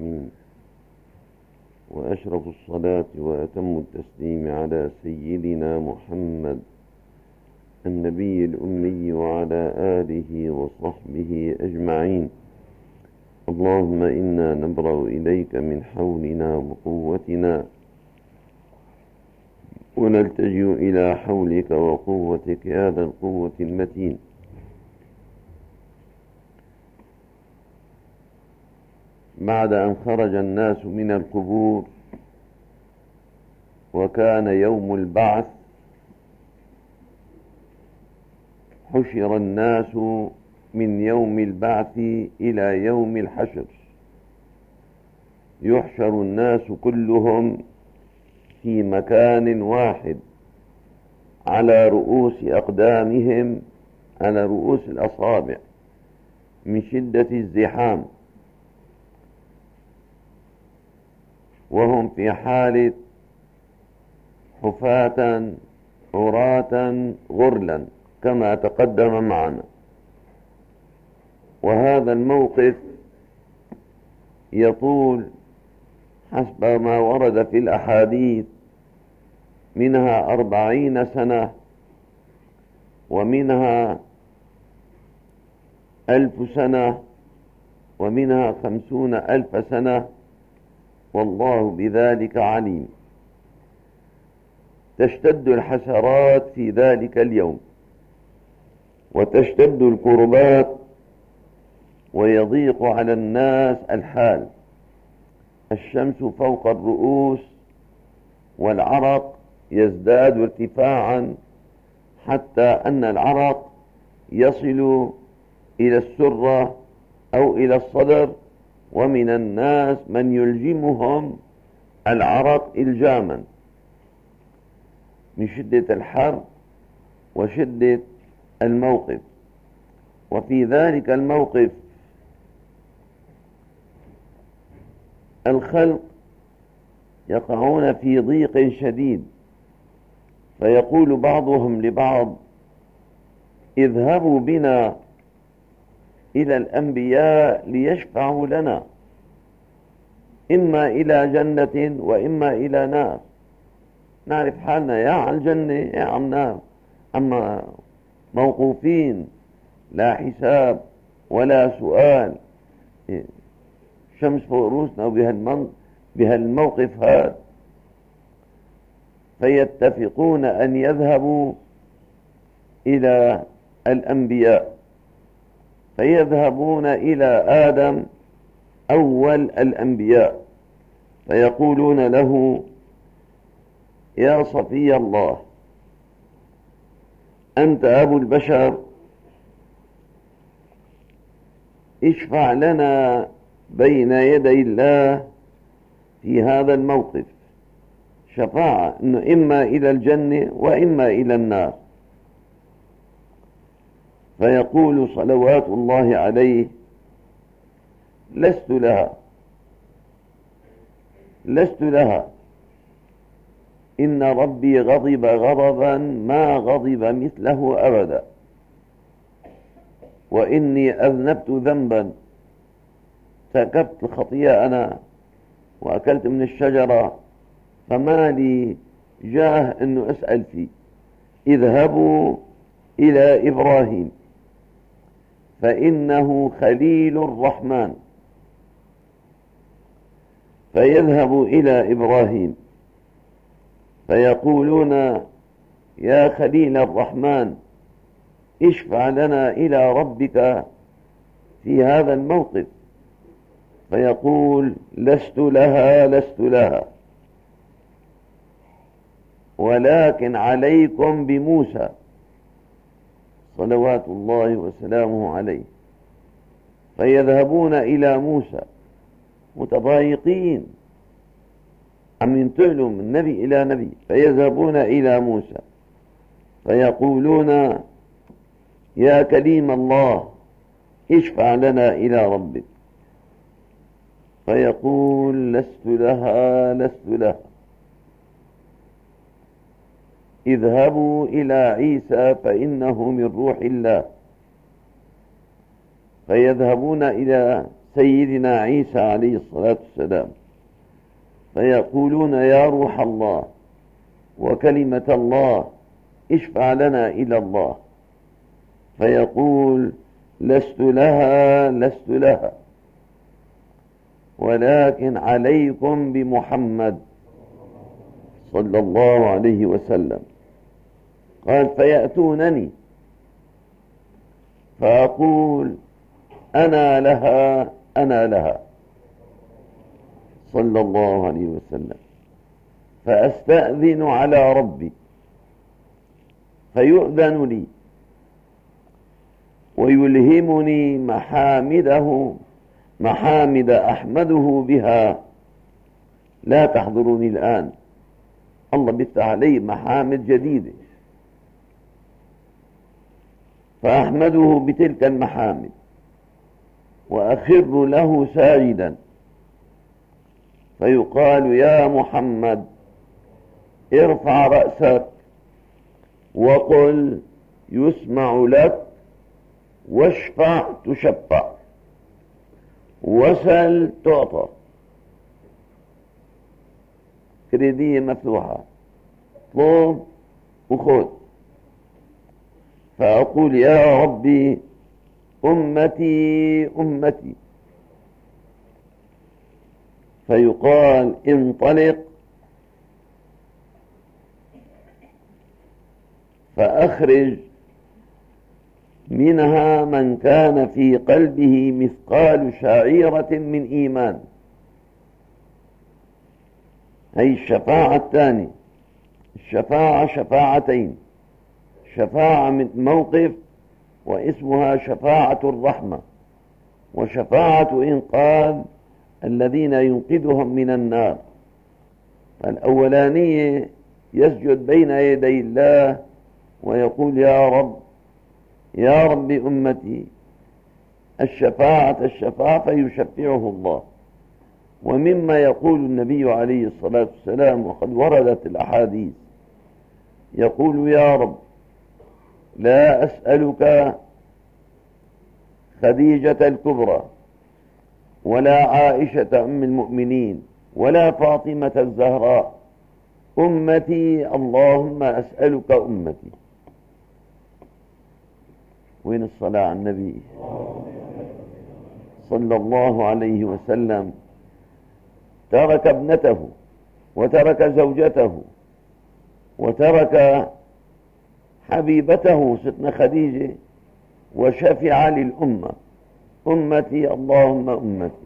العالمين، وأشرف الصلاة وأتم التسليم على سيدنا محمد النبي الأمي وعلى آله وصحبه أجمعين. اللهم إنا نبرأ إليك من حولنا وقوتنا، ونلتجئ إلى حولك وقوتك يا ذا القوة المتين. بعد أن خرج الناس من القبور وكان يوم البعث، حشر الناس من يوم البعث إلى يوم الحشر. يحشر الناس كلهم في مكان واحد على رؤوس أقدامهم، على رؤوس الأصابع، من شدة الزحام، وهم في حالة حفاة عراة غرلا كما تقدم معنا. وهذا الموقف يطول حسب ما ورد في الأحاديث، منها 40 سنة، ومنها 1000 سنة، ومنها 50,000 سنة، والله بذلك عليم. تشتد الحسرات في ذلك اليوم، وتشتد الكربات، ويضيق على الناس الحال. الشمس فوق الرؤوس، والعرق يزداد ارتفاعا حتى أن العرق يصل إلى السرة أو إلى الصدر، ومن الناس من يلجمهم العرق إلجاما من شدة الحر وشدة الموقف. وفي ذلك الموقف الخلق يقعون في ضيق شديد، فيقول بعضهم لبعض: اذهبوا بنا إلى الأنبياء ليشفعوا لنا، إما إلى جنة وإما إلى نار، نعرف حالنا يا على الجنة يا على النار، أما موقوفين لا حساب ولا سؤال، شمس فوق رؤوسنا بهالموقف هذا. فيتفقون أن يذهبوا إلى الأنبياء، فيذهبون إلى آدم أول الأنبياء، فيقولون له: يا صفي الله، أنت أبو البشر، اشفع لنا بين يدي الله في هذا الموقف شفاعة، إنه إما إلى الجنة وإما إلى النار. فيقول صلوات الله عليه: لست لها، إن ربي غضب غضبا ما غضب مثله أبدا، وإني أذنبت ذنبا، ارتكبت الخطيئة أنا وأكلت من الشجرة، فما لي جاه أنه أسأل فيه. اذهبوا إلى إبراهيم فإنه خليل الرحمن. فيذهب إلى إبراهيم فيقولون: يا خليل الرحمن، اشفع لنا إلى ربك في هذا الموقف. فيقول: لست لها، ولكن عليكم بموسى صلوات الله وسلامه عليه. فيذهبون إلى موسى متضايقين، عم ينتقلوا من نبي إلى نبي، فيذهبون إلى موسى فيقولون: يا كليم الله، اشفع لنا إلى ربك. فيقول: لست لها. اذهبوا إلى عيسى فإنه من روح الله. فيذهبون إلى سيدنا عيسى عليه الصلاة والسلام، فيقولون يا روح الله وكلمة الله اشفع لنا إلى الله، فيقول لست لها ولكن عليكم بمحمد صلى الله عليه وسلم. قال فيأتونني فأقول أنا لها صلى الله عليه وسلم، فأستأذن على ربي فيؤذن لي ويلهمني محامد أحمده بها لا تحضرني الآن. الله بيفتح علي محامد جديدة فأحمده بتلك المحامد وأخر له ساجدا، فيقال يا محمد ارفع رأسك وقل يسمع لك واشفع تشفع وسل تعطى. كريدية مفتوحة، طلب وخذ. فأقول يا ربي أمتي أمتي، فيقال انطلق فأخرج منها من كان في قلبه مثقال شعيرة من إيمان. هي الشفاعة الثانية. الشفاعة شفاعتين، شفاعة من موقف واسمها شفاعة الرحمة، وشفاعة إنقاذ الذين ينقذهم من النار. الأولانية يسجد بين يدي الله ويقول يا رب أمتي، الشفاعة فيشفعه الله. ومما يقول النبي عليه الصلاة والسلام وقد وردت الأحاديث، يقول يا رب لا أسألك خديجة الكبرى ولا عائشة أم المؤمنين ولا فاطمة الزهراء، أمتي اللهم أسألك أمتي. وين الصلاة على النبي صلى الله عليه وسلم؟ ترك ابنته وترك زوجته وترك حبيبته ستنا خديجة وشفع للأمة، أمتي اللهم أمتي.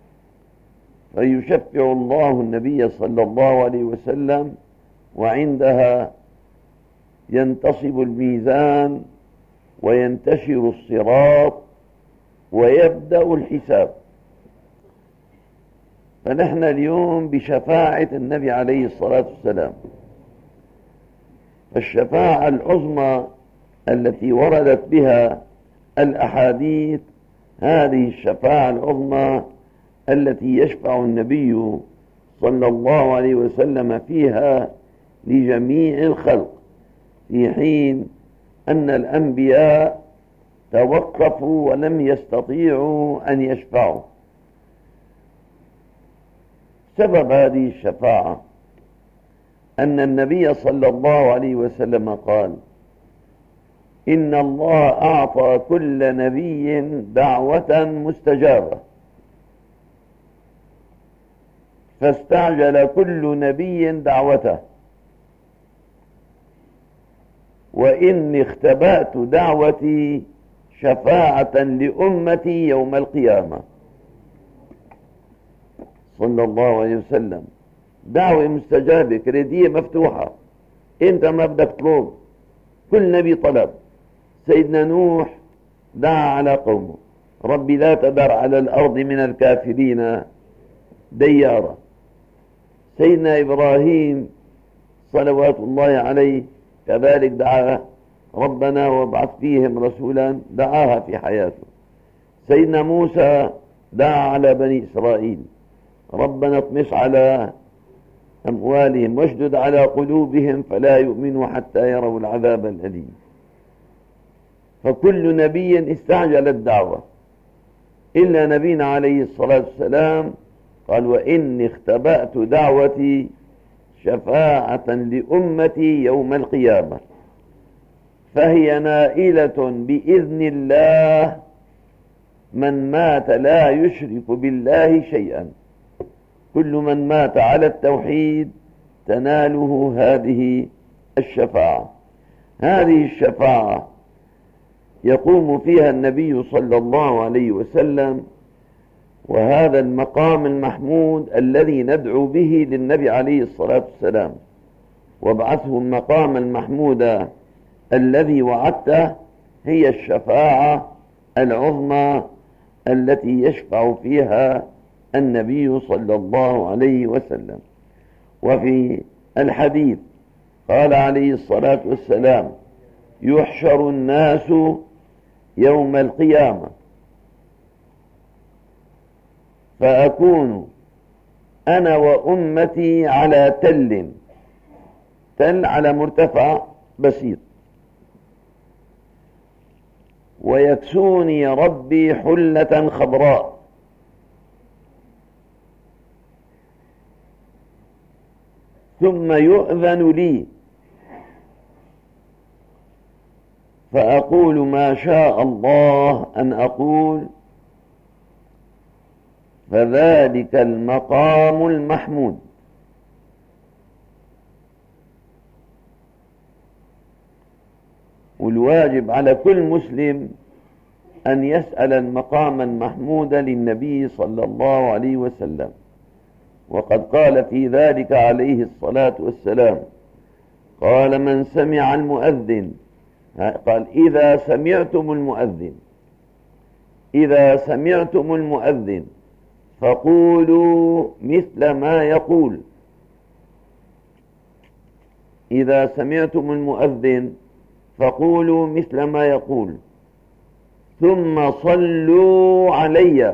فيشفع الله النبي صلى الله عليه وسلم، وعندها ينتصب الميزان وينتشر الصراط ويبدأ الحساب. فنحن اليوم بشفاعة النبي عليه الصلاة والسلام. فالشفاعة العظمى التي وردت بها الأحاديث، هذه الشفاعة العظمى التي يشفع النبي صلى الله عليه وسلم فيها لجميع الخلق، في حين أن الأنبياء توقفوا ولم يستطيعوا أن يشفعوا. سبب هذه الشفاعة أن النبي صلى الله عليه وسلم قال إن الله أعطى كل نبي دعوة مستجابة، فاستعجل كل نبي دعوته، وإني اختبأت دعوتي شفاعة لأمتي يوم القيامة. صلى الله عليه وسلم. دعوة مستجابة، كريدية مفتوحة، انت ما بدك تطلب. كل نبي طلب. سيدنا نوح دعا على قومه ربي لا تذر على الأرض من الكافرين ديارا. سيدنا إبراهيم صلوات الله عليه كذلك دعا ربنا وابعث فيهم رسولا، دعاها في حياته. سيدنا موسى دعا على بني إسرائيل ربنا اطمس على أموالهم واشدد على قلوبهم فلا يؤمنوا حتى يروا العذاب الأليم. فكل نبي استعجل الدعوة، إلا نبينا عليه الصلاة والسلام قال وإني اختبأت دعوتي شفاعة لأمتي يوم القيامة فهي نائلة بإذن الله من مات لا يشرك بالله شيئا. كل من مات على التوحيد تناله هذه الشفاعة. هذه الشفاعة يقوم فيها النبي صلى الله عليه وسلم، وهذا المقام المحمود الذي ندعو به للنبي عليه الصلاة والسلام. وابعثه المقام المحمود الذي وعدته هي الشفاعة العظمى التي يشفع فيها النبي صلى الله عليه وسلم. وفي الحديث قال عليه الصلاة والسلام يحشر الناس يوم القيامة فأكون أنا وأمتي على تل على مرتفع بسيط، ويكسوني ربي حلة خضراء، ثم يؤذن لي فأقول ما شاء الله أن أقول، فذلك المقام المحمود. والواجب على كل مسلم أن يسأل المقام المحمود للنبي صلى الله عليه وسلم. وقد قال في ذلك عليه الصلاة والسلام قال من سمع المؤذن، قال إذا سمعتم المؤذن فقولوا مثل ما يقول. إذا سمعتم المؤذن فقولوا مثل ما يقول، ثم صلوا علي.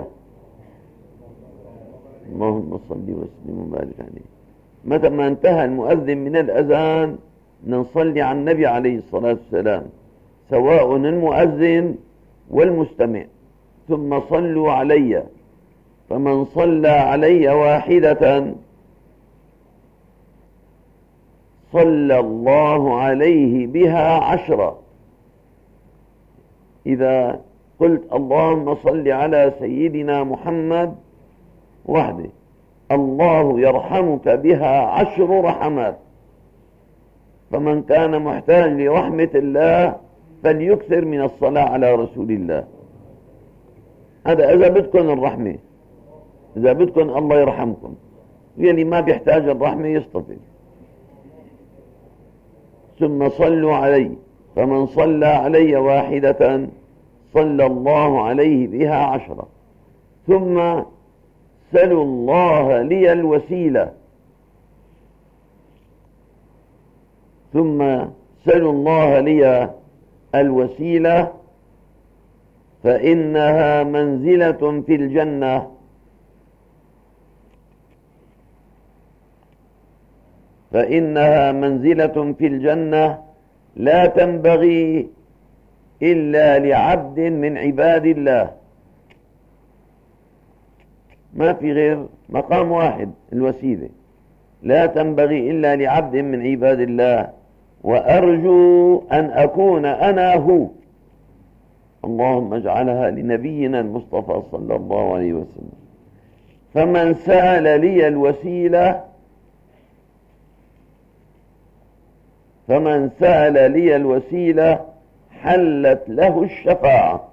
اللهم صل وسلم وبارك عليه. متى ما انتهى المؤذن من الأذان نصلي على النبي عليه الصلاة والسلام، سواء المؤذن والمستمع. ثم صلوا علي، فمن صلى علي واحدة صلى الله عليه بها 10. إذا قلت اللهم صل على سيدنا محمد وحده، الله يرحمك بها 10 رحمات. فمن كان محتاج لرحمة الله فليكثر من الصلاة على رسول الله. هذا إذا بدكم الرحمة، إذا بدكم الله يرحمكم. يلي ما بيحتاج الرحمة يصطفل. ثم صلوا علي، فمن صلى علي واحدة صلى الله عليه بها 10. ثم سلوا الله لي الوسيلة، ثم سلوا الله لي الوسيلة فإنها منزلة في الجنة، فإنها منزلة في الجنة لا تنبغي إلا لعبد من عباد الله. ما في غير مقام واحد الوسيلة، لا تنبغي إلا لعبد من عباد الله، وأرجو أن أكون أنا هو. اللهم اجعلها لنبينا المصطفى صلى الله عليه وسلم. فمن سأل لي الوسيلة، فمن سأل لي الوسيلة حلت له الشفاعة.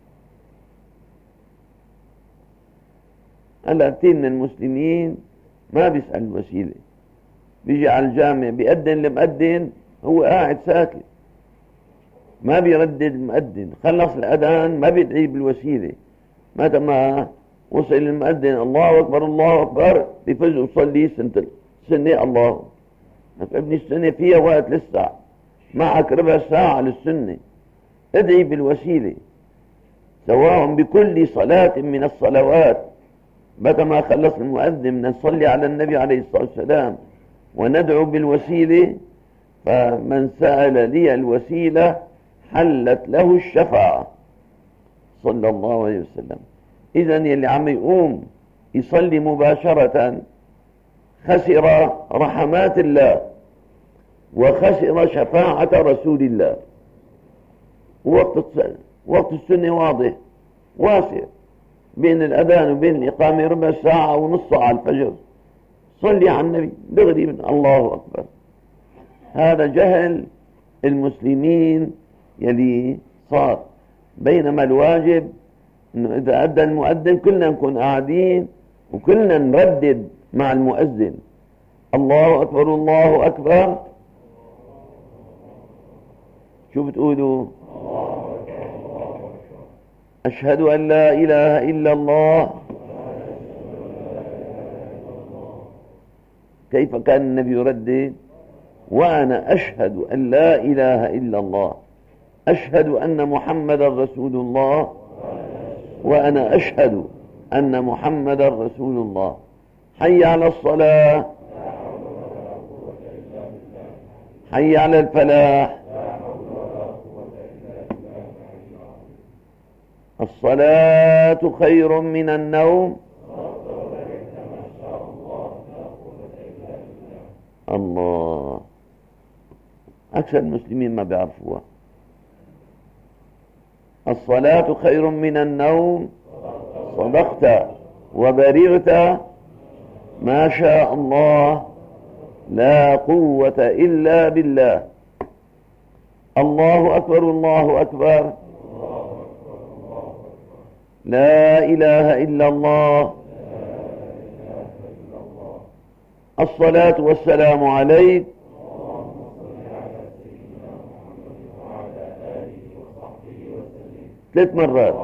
هلا كثير من المسلمين ما بيسأل الوسيلة، بيجي على الجامع بيأذن المؤذن هو قاعد ساكت، ما بيردد المؤذن، خلص الأذان ما بيدعي بالوسيلة. متى ما وصل المؤذن الله أكبر الله أكبر بيفز وصلي سنة الله. ابن السنة فيها وقت لسه، معك ربع ساعة للسنة، ادعي بالوسيلة سواء بكل صلاة من الصلوات. متى ما خلص المؤذن نصلي على النبي عليه الصلاة والسلام وندعو بالوسيلة. فمن سأل لي الوسيلة حلت له الشفاعة صلى الله عليه وسلم. إذن يلي عم يقوم يصلي مباشرة خسر رحمات الله وخسر شفاعة رسول الله. وقت السنة واضح واسع، بين الأذان وبين الإقامة ربع ساعة ونص على الفجر، صلي على النبي دغري من الله أكبر. هذا جهل المسلمين يلي صار. بينما الواجب إنه إذا أدى المؤذن كلنا نكون قاعدين وكلنا نردد مع المؤذن الله أكبر الله أكبر. شو بتقولوا؟ أشهد أن لا إله إلا الله. كيف كان النبي يردد؟ وأنا أشهد أن لا إله إلا الله، أشهد أن محمدا رسول الله، وأنا أشهد أن محمدا رسول الله. حي على الصلاة، حي على الفلاح. الصلاة خير من النوم. الله، أكثر المسلمين ما بيعرفوها. الصلاة خير من النوم، صدقت وبررت، ما شاء الله لا قوة إلا بالله. الله أكبر الله أكبر، لا إله إلا الله. الصلاة والسلام عليك. 3 مرات.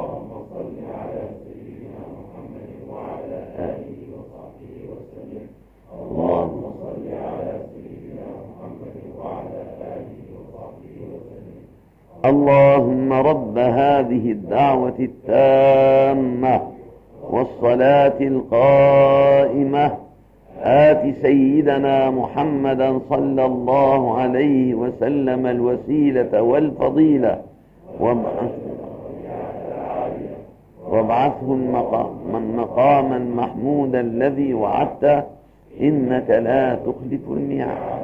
اللهم صل على سيدنا محمد وعلى آله وصحبه وسلم. اللهم رب هذه الدعوة التامة والصلاة القائمة آت سيدنا محمدا صلى الله عليه وسلم الوسيلة والفضيلة وابعثه مقاما محمودا الذي وعدته إنك لا تخلف الميعاد.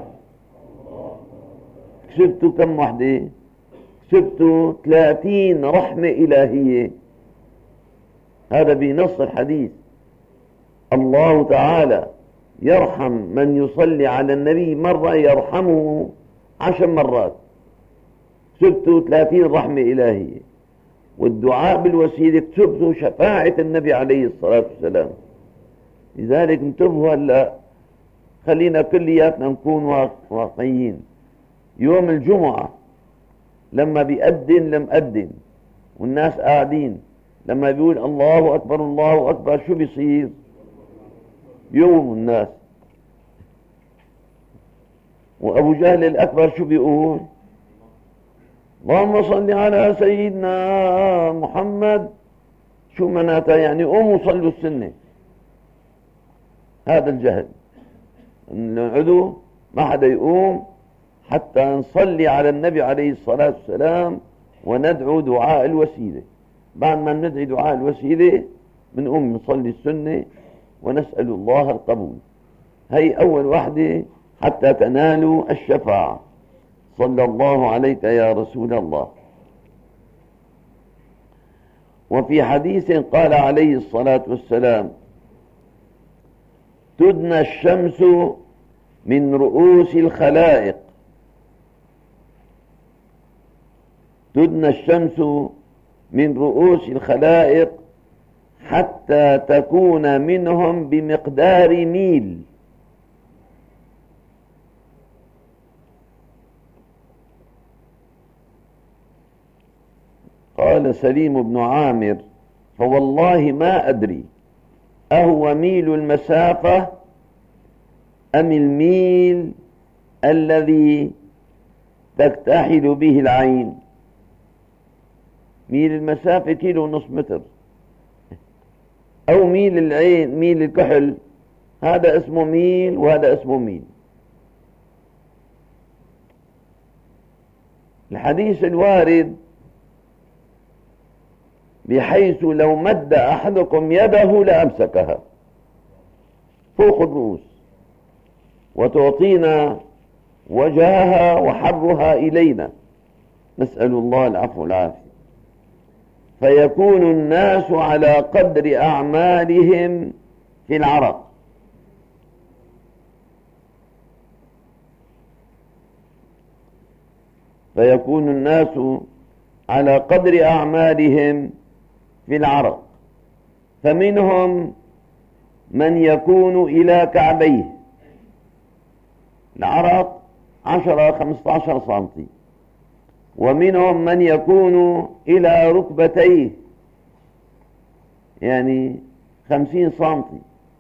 كسبتوا كم وحدة؟ كسبتوا 30 رحمة إلهية. هذا بنص الحديث. الله تعالى يرحم من يصلي على النبي مرة، يرحمه 10 مرات. كسبتوا 30 رحمة إلهية. والدعاء بالوسيلة كسبتوا شفاعة النبي عليه الصلاة والسلام. لذلك انتبهوا هلا، خلينا كلياتنا نكون واقعيين. يوم الجمعة لما بيأذن المؤذن والناس قاعدين، لما بيقول الله أكبر الله أكبر، شو بيصير؟ يوم الناس. وأبو جهل الأكبر شو بيقول؟ اللهم صل على سيدنا محمد. شو معناتها؟ يعني قوموا صلوا السنة. هذا الجهل، نقعدوا ما حدا يقوم حتى نصلي على النبي عليه الصلاة والسلام وندعو دعاء الوسيلة. بعد ما ندعي دعاء الوسيلة بنقوم نصلي السنة ونسأل الله القبول. هي أول وحدة حتى تنالوا الشفاعة. صلى الله عليك يا رسول الله. وفي حديث قال عليه الصلاة والسلام: تدنى الشمس من رؤوس الخلائق، تدنى الشمس من رؤوس الخلائق حتى تكون منهم بمقدار ميل. قال سليم بن عامر: فوالله ما أدري أهو ميل المسافة أم الميل الذي تكتحل به العين. ميل المسافة 1.5 كيلو متر، أو ميل العين، ميل الكحل، هذا اسمه ميل وهذا اسمه ميل. الحديث الوارد بحيث لو مد أحدكم يده لأمسكها فوق الرؤوس، وتعطينا وجهها وحرها إلينا، نسأل الله العفو والعافية. فيكون الناس على قدر أعمالهم في العرق، فيكون الناس على قدر أعمالهم في العرق، فمنهم من يكون إلى كعبيه، العرق 10-15 سنتي، ومنهم من يكون إلى ركبتيه يعني 50 سنتي،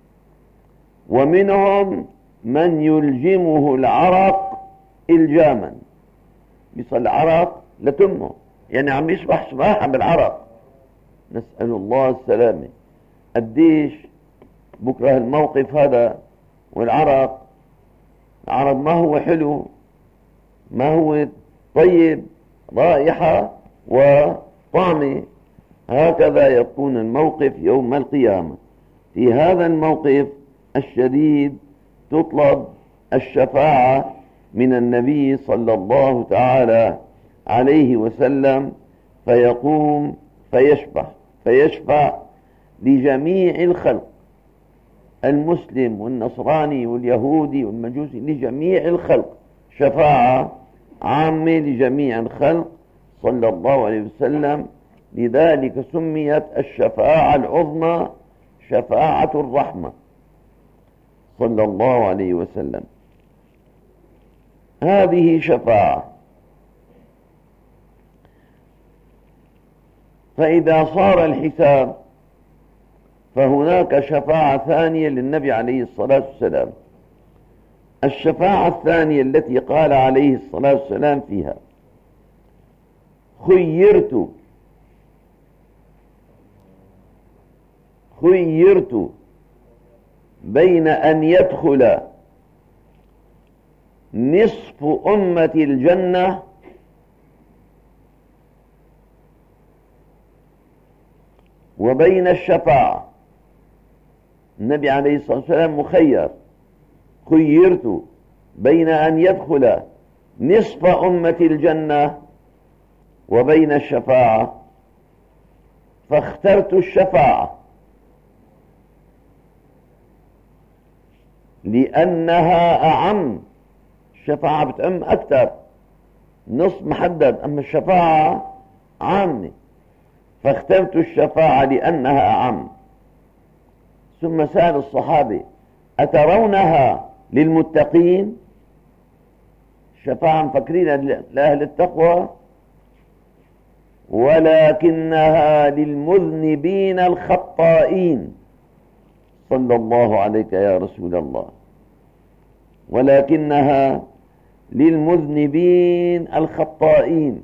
ومنهم من يلجمه العرق إلجاما، يصل العرق لتمه، يعني عم يسبح سباحة بالعرق، نسأل الله السلامة. قديش بكره الموقف هذا، والعرق ما هو حلو، ما هو طيب رائحة وطعمة. هكذا يكون الموقف يوم القيامة. في هذا الموقف الشديد تطلب الشفاعة من النبي صلى الله تعالى عليه وسلم، فيقوم فيشفع لجميع الخلق، المسلم والنصراني واليهودي والمجوسي، لجميع الخلق، شفاعة عامة لجميع الخلق صلى الله عليه وسلم. لذلك سميت الشفاعة العظمى شفاعة الرحمة صلى الله عليه وسلم. هذه شفاعة. فإذا صار الحساب فهناك شفاعة ثانية للنبي عليه الصلاة والسلام. الشفاعة الثانية التي قال عليه الصلاة والسلام فيها: خيرت بين أن يدخل نصف أمة الجنة وبين الشفاعة. النبي عليه الصلاة والسلام مخير، خيرت بين أن يدخل نصف أمة الجنة وبين الشفاعة، فاخترت الشفاعة لأنها أعم. الشفاعة بتعم أكثر، نص محدد، أما الشفاعة عامة، فاخترت الشفاعة لأنها أعم. ثم سأل الصحابة: أترونها للمتقين؟ الشفاعة مفكرين لأهل التقوى، ولكنها للمذنبين الخطائين. صلى الله عليك يا رسول الله. ولكنها للمذنبين الخطائين،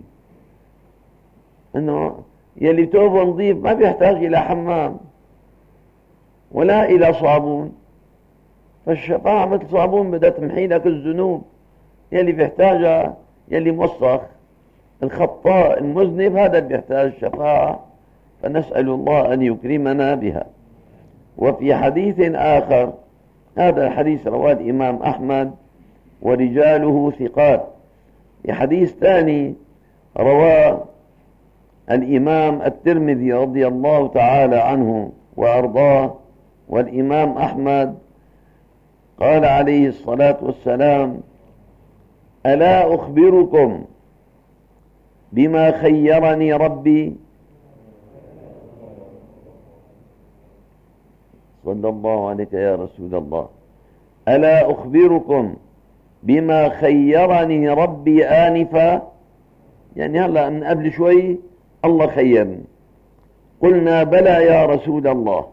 انه يلي توبه نظيف ما بيحتاج الى حمام ولا الى صابون، فالشفاعة مثل صابون بدها تمحي لك الذنوب. يلي بيحتاجها يلي موسخ، الخطاء المذنب، هذا اللي بيحتاج الشفاعة، فنسأل الله أن يكرمنا بها. وفي حديث آخر، هذا الحديث رواه الإمام أحمد ورجاله ثقات. في حديث ثاني رواه الإمام الترمذي رضي الله تعالى عنه وأرضاه، والإمام أحمد، قال عليه الصلاة والسلام: ألا أخبركم بما خيرني ربي؟ صلى الله عليك يا رسول الله. ألا أخبركم بما خيرني ربي آنفا؟ يعني هلا من قبل شوي الله خيرني. قلنا: بلى يا رسول الله.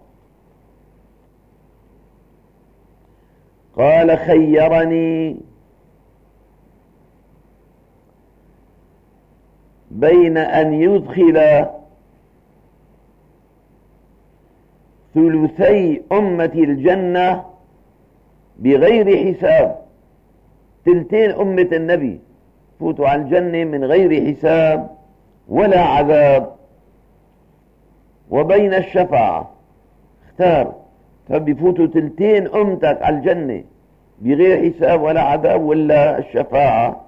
قال: خيرني بين أن يدخل ثلثي أمة الجنة بغير حساب، ثلثين أمة النبي فوتوا على الجنة من غير حساب ولا عذاب، وبين الشفاعة اختار. فبيفوتوا تلتين أمتك على الجنة بغير حساب ولا عذاب ولا الشفاعة؟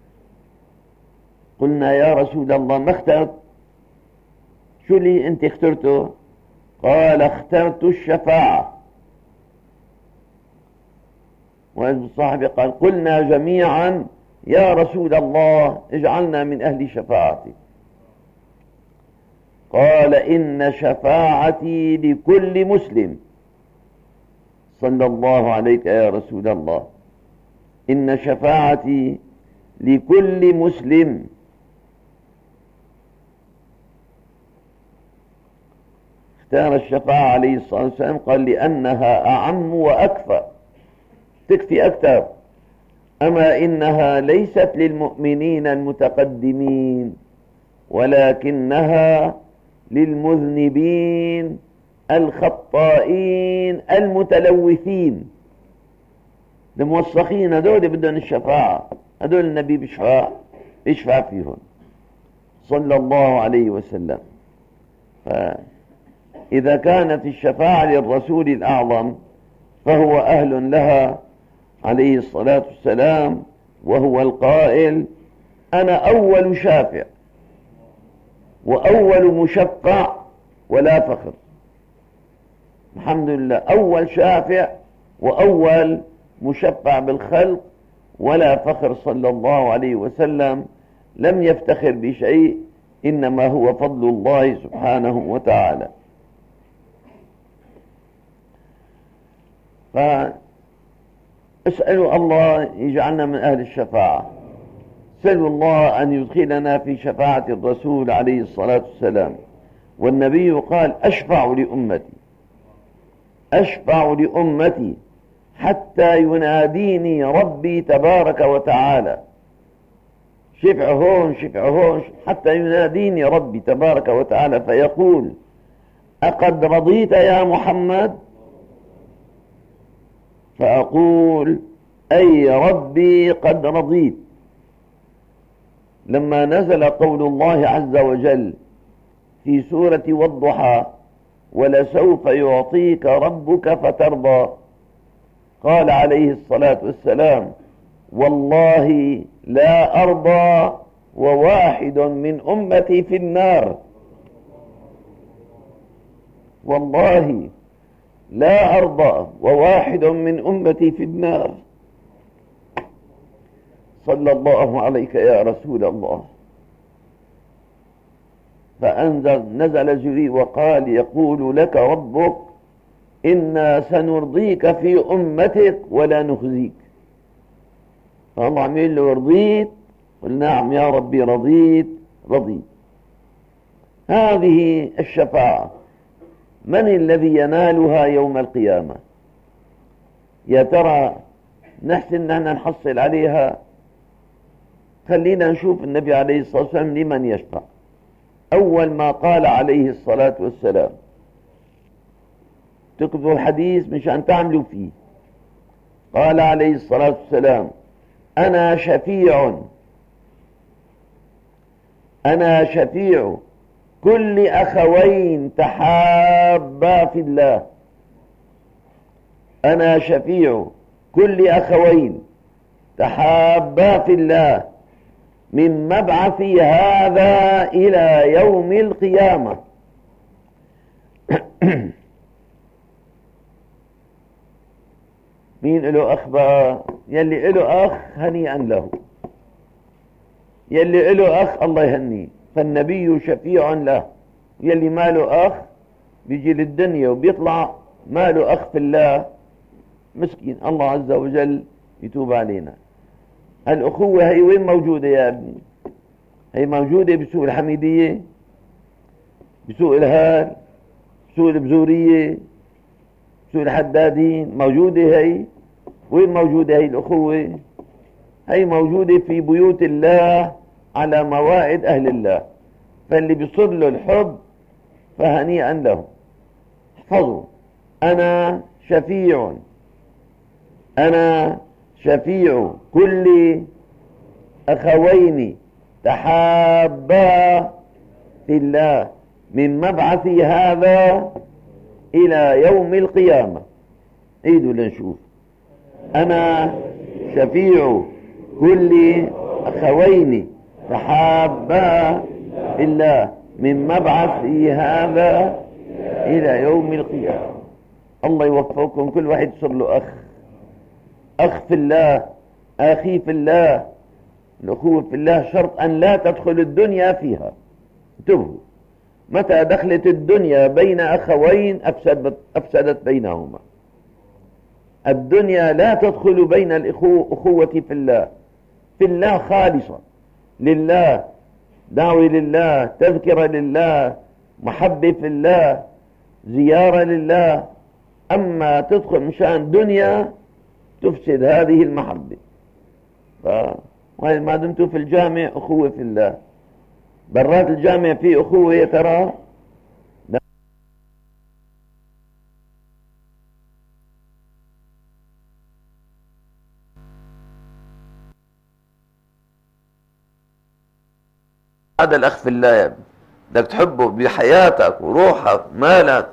قلنا يا رسول الله ما اخترت؟ شو اللي انت اخترته؟ قال اخترت الشفاعة. والصحابة قال قلنا جميعا يا رسول الله اجعلنا من أهل شفاعتك. قال إن شفاعتي لكل مسلم. صلى الله عليك يا رسول الله. إن شفاعتي لكل مسلم. اختار الشفاعة عليه الصلاة والسلام قال لأنها أعم وأكثر، تكفي أكثر. أما إنها ليست للمؤمنين المتقدمين ولكنها للمذنبين الخطائين المتلوثين. الموسخين هذول بدهم الشفاعة، هذول النبي بيشفع فيهم صلى الله عليه وسلم. فإذا كانت الشفاعة للرسول الأعظم فهو أهل لها عليه الصلاة والسلام، وهو القائل أنا أول شافع وأول مشفع ولا فخر. الحمد لله، أول شافع وأول مشفع بالخلق ولا فخر صلى الله عليه وسلم. لم يفتخر بشيء، إنما هو فضل الله سبحانه وتعالى. فاسألوا الله يجعلنا من أهل الشفاعة. سألوا الله أن يدخلنا في شفاعة الرسول عليه الصلاة والسلام. والنبي قال أشفع لأمتي، أشفع لأمتي حتى يناديني ربي تبارك وتعالى. شفع هون شفع هون حتى يناديني ربي تبارك وتعالى فيقول أقد رضيت يا محمد؟ فأقول أي ربي قد رضيت. لما نزل قول الله عز وجل في سورة والضحى ولسوف يعطيك ربك فترضى، قال عليه الصلاة والسلام والله لا أرضى وواحد من أمتي في النار. والله لا أرضى وواحد من أمتي في النار. صلى الله عليك يا رسول الله. نزل جبريل وقال يقول لك ربك إنا سنرضيك في أمتك ولا نخزيك. فالله عميل له رضيت؟ قل نعم يا ربي رضيت رضيت. هذه الشفاعة من الذي ينالها يوم القيامة؟ يا ترى نحسن أن نحصل عليها؟ خلينا نشوف النبي عليه الصلاة والسلام لمن يشفع. أول ما قال عليه الصلاة والسلام، تكتبوا الحديث مشان تعملوا فيه، قال عليه الصلاة والسلام أنا شفيع كل أخوين تحابا في الله. أنا شفيع كل أخوين تحابا في الله من مبعثي هذا إلى يوم القيامة. مين له أخ بقى؟ يلي له أخ هنيئا له، يلي له أخ الله يهنيه. فالنبي شفيع له. يلي ما له أخ بيجي للدنيا وبيطلع ما له أخ في الله، مسكين، الله عز وجل يتوب علينا. الأخوة هي وين موجودة يا ابني؟ هي موجودة بسوق الحميدية، بسوق الهال، بسوق البزورية، بسوق الحدادين، موجودة هي. وين موجودة هي الأخوة؟ هي موجودة في بيوت الله على موائد أهل الله. فاللي بيصر له الحب فهنيئا له. احفظوا أنا شفيع كل أخوين تحابا في الله من مبعث هذا إلى يوم القيامة. عيدوا لنشوف. أنا شفيع كل أخوين تحابا في الله من مبعث هذا إلى يوم القيامة. الله يوفقكم، كل واحد يصير له أخ في الله، أخي في الله. الأخوة في الله شرط أن لا تدخل الدنيا فيها. انتبهوا، متى دخلت الدنيا بين أخوين أفسدت بينهما. الدنيا لا تدخل بين الأخوة في الله، في الله خالصة لله، دعوة لله، تذكرة لله، محبة في الله، زيارة لله. أما تدخل مشان دنيا تفسد هذه المحبة. ما دمتوا في الجامع أخوة في الله، برات الجامع في أخوة يا ترى. هذا الأخ في الله يا ابني، بدك تحبه بحياتك وروحك مالك،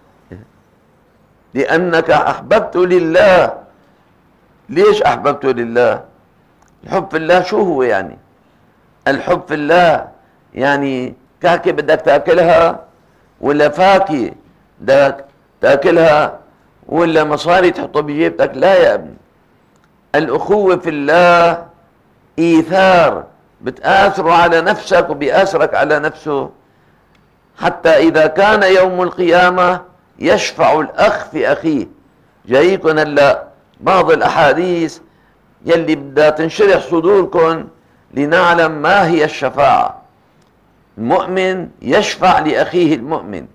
لأنك أحببته لله. ليش أحببته لله؟ الحب في الله شو هو يعني؟ الحب في الله يعني كعكة بدك تأكلها، ولا فاكهة بدك تأكلها، ولا مصاري تحطه بجيبتك؟ لا يا ابني، الأخوة في الله إيثار، بتآثر على نفسك وبيأثرك على نفسه، حتى إذا كان يوم القيامة يشفع الأخ في أخيه. جايكم هلا بعض الأحاديث يلي بدها تنشرح صدوركم لنعلم ما هي الشفاعة. المؤمن يشفع لأخيه المؤمن،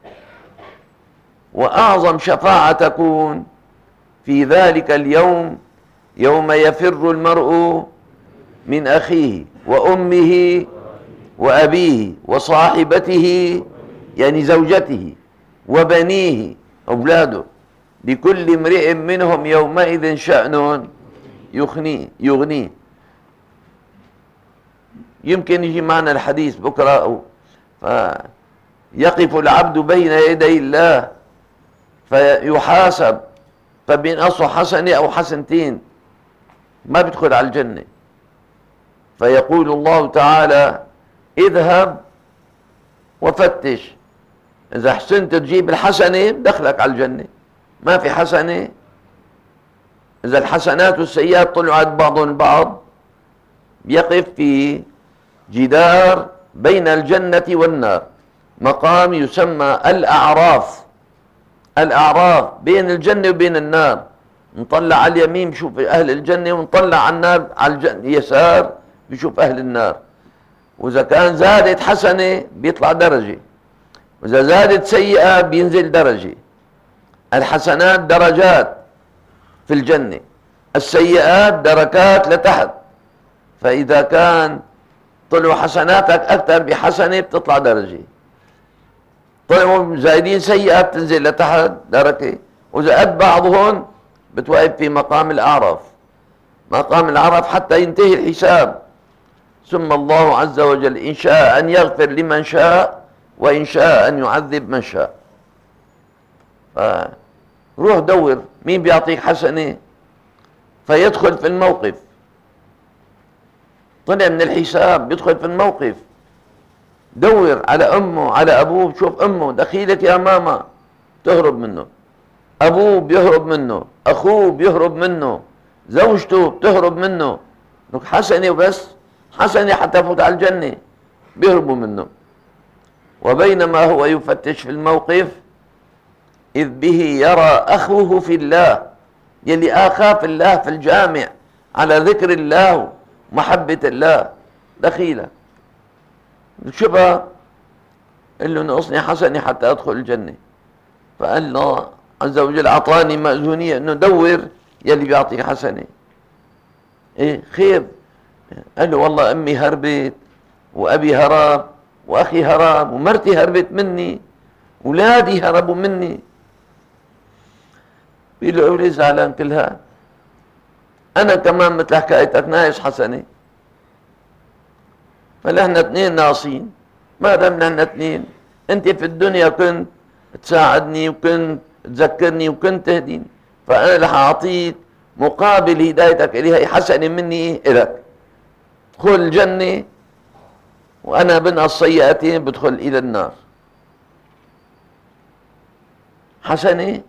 وأعظم شفاعة تكون في ذلك اليوم، يوم يفر المرء من أخيه وأمه وأبيه وصاحبته، يعني زوجته، وبنيه، أولاده، لكل امرئ منهم يومئذ شأن يغنيه. يمكن يجي معنا الحديث بكرة. فيقف العبد بين يدي الله فيحاسب، فبينقصه حسنة أو حسنتين ما بيدخل على الجنة. فيقول الله تعالى: اذهب وفتش، إذا حسنت تجيب الحسنة دخلك على الجنة، ما في حسنة. إذا الحسنات والسيئات طلعوا عند بعضهم البعض، يقف في جدار بين الجنة والنار، مقام يسمى الأعراف. الأعراف بين الجنة وبين النار، نطلع على اليمين بشوف أهل الجنة، ونطلع على النار على اليسار بشوف أهل النار. وإذا كان زادت حسنة بيطلع درجة، وإذا زادت سيئة بينزل درجة. الحسنات درجات في الجنة، السيئات دركات لتحت. فإذا كان طلعوا حسناتك أكثر بحسنة بتطلع درجة، طلعوا زايدين سيئة بتنزل لتحت دركة، وإذا قد بعضهم بتوقف في مقام الأعراف. مقام الأعراف حتى ينتهي الحساب، ثم الله عز وجل إن شاء أن يغفر لمن شاء، وإن شاء أن يعذب من شاء. روح دور مين بيعطيك حسنة فيدخل في الموقف. طلع من الحساب بيدخل في الموقف، دور على أمه على أبوه، شوف أمه دخيلك يا ماما تهرب منه، أبوه بيهرب منه، أخوه بيهرب منه، زوجته بتهرب منه. لك حسنة وبس، حسنة حتى يفوت على الجنة، بيهربوا منه. وبينما هو يفتش في الموقف إذ به يرى أخوه في الله، يلي آخاه في الله في الجامع على ذكر الله ومحبة الله، دخيلة شبه قال له نقصني حسنة حتى أدخل الجنة. فقال الله عز وجل أعطاني مأذونية إنه دور يلي بيعطي حسنة. إيه خير؟ قال له والله أمي هربت، وأبي هرب، وأخي هرب، ومرتي هربت مني، أولادي هربوا مني. بيقول له أولي زعلان كلها، أنا كمان مثل حكايتك ناقص حسنة. فنحن اثنين ناقصين، ما دام نحن اثنين انت في الدنيا كنت تساعدني وكنت تذكرني وكنت تهديني، فانا رح اعطيك مقابل هدايتك الي، هي حسنه مني الك. ادخل الجنه وانا بنقص سيئتين بدخل الى النار. حسنه